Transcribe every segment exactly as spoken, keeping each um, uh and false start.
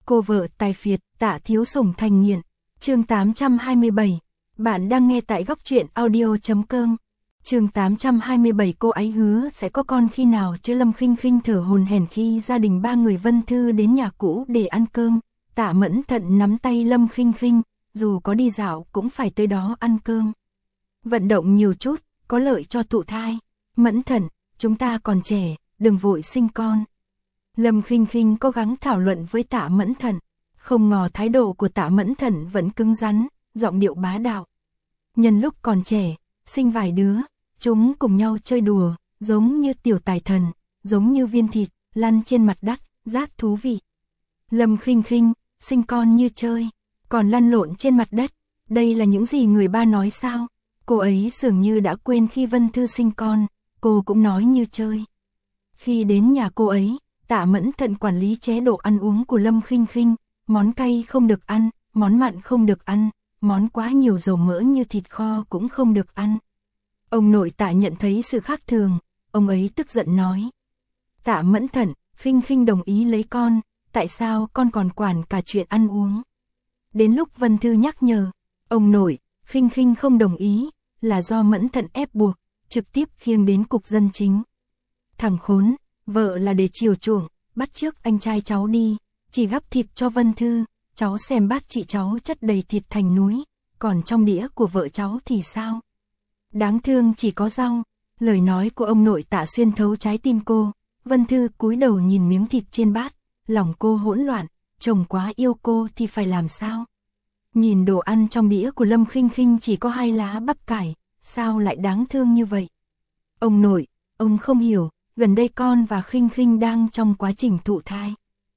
Cô vợ tài phiệt, Tạ Thiếu Sủng thành nghiện. Chương tám trăm hai mươi bảy. Bạn đang nghe tại góc truyện audio chấm com. Chương tám trăm hai mươi bảy. Cô ấy hứa sẽ có con khi nào chứ? Lâm Khinh Khinh thở hổn hển khi gia đình ba người Vân Thư đến nhà cũ để ăn cơm. Tạ Mẫn Thận nắm tay Lâm Khinh Khinh, dù có đi dạo cũng phải tới đó ăn cơm. Vận động nhiều chút, có lợi cho thụ thai. Mẫn Thận, chúng ta còn trẻ, đừng vội sinh con. Lâm Khinh Khinh cố gắng thảo luận với Tạ Mẫn Thận, không ngờ thái độ của Tạ Mẫn Thận vẫn cứng rắn, giọng điệu bá đạo. Nhân lúc còn trẻ, sinh vài đứa, chúng cùng nhau chơi đùa, giống như tiểu tài thần, giống như viên thịt, lăn trên mặt đất, rất thú vị. Lâm Khinh Khinh, sinh con như chơi, còn lăn lộn trên mặt đất, đây là những gì người ba nói sao? Cô ấy dường như đã quên khi Vân Thư sinh con, cô cũng nói như chơi. Khi đến nhà cô ấy, Tạ Mẫn Thận quản lý chế độ ăn uống của Lâm Khinh Khinh, món cay không được ăn, món mặn không được ăn, món quá nhiều dầu mỡ như thịt kho cũng không được ăn. Ông nội Tạ nhận thấy sự khác thường, ông ấy tức giận nói. Tạ Mẫn Thận, Khinh Khinh đồng ý lấy con, tại sao con còn quản cả chuyện ăn uống? Đến lúc Vân Thư nhắc nhở, ông nội, Khinh Khinh không đồng ý, là do Mẫn Thận ép buộc, trực tiếp khiêng đến cục dân chính. Thằng khốn, vợ là để chiều chuộng, bắt chước anh trai cháu đi, chỉ gắp thịt cho Vân Thư, cháu xem bát chị cháu chất đầy thịt thành núi, còn trong đĩa của vợ cháu thì sao? Đáng thương chỉ có rau. Lời nói của ông nội Tạ xuyên thấu trái tim cô. Vân Thư cúi đầu nhìn miếng thịt trên bát, lòng cô hỗn loạn, chồng quá yêu cô thì phải làm sao? Nhìn đồ ăn trong đĩa của Lâm Khinh Khinh chỉ có hai lá bắp cải, sao lại đáng thương như vậy? Ông nội, ông không hiểu, gần đây con và Khinh Khinh đang trong quá trình thụ thai.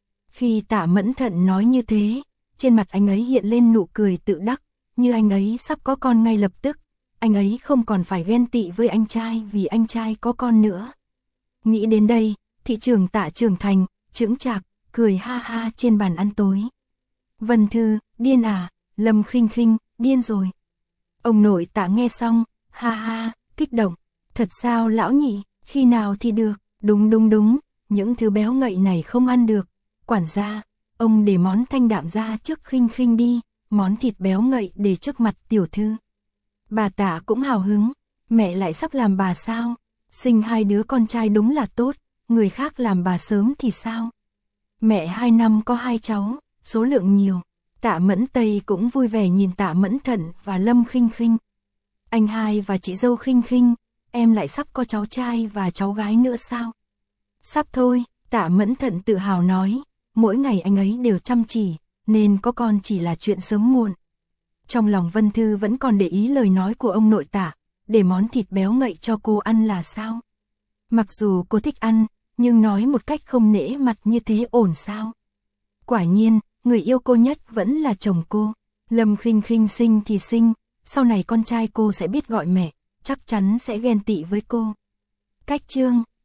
Khi Tạ Mẫn Thận nói như thế, trên mặt anh ấy hiện lên nụ cười tự đắc, như anh ấy sắp có con ngay lập tức, anh ấy không còn phải ghen tị với anh trai vì anh trai có con nữa. Nghĩ đến đây, thị trưởng Tạ trưởng thành, chững chạc, cười ha ha trên bàn ăn tối. Vân Thư, điên à? Lâm Khinh Khinh, điên rồi. Ông nội Tạ nghe xong, ha ha, kích động. Thật sao lão nhị, khi nào thì được? Đúng đúng đúng, những thứ béo ngậy này không ăn được. Quản gia, ông để món thanh đạm ra trước Khinh Khinh đi, món thịt béo ngậy để trước mặt tiểu thư. Bà Tạ cũng hào hứng, mẹ lại sắp làm bà sao? Sinh hai đứa con trai đúng là tốt, người khác làm bà sớm thì sao? Mẹ hai năm có hai cháu, số lượng nhiều. Tạ Mẫn Tây cũng vui vẻ nhìn Tạ Mẫn Thận và Lâm Khinh Khinh. Anh hai và chị dâu Khinh Khinh, em lại sắp có cháu trai và cháu gái nữa sao? Sắp thôi, Tạ Mẫn Thận tự hào nói, mỗi ngày anh ấy đều chăm chỉ, nên có con chỉ là chuyện sớm muộn. Trong lòng Vân Thư vẫn còn để ý lời nói của ông nội Tạ, để món thịt béo ngậy cho cô ăn là sao? Mặc dù cô thích ăn, nhưng nói một cách không nể mặt như thế ổn sao? Quả nhiên, người yêu cô nhất vẫn là chồng cô. Lâm Khinh Khinh sinh thì sinh, sau này con trai cô sẽ biết gọi mẹ, chắc chắn sẽ ghen tị với cô. Cách chương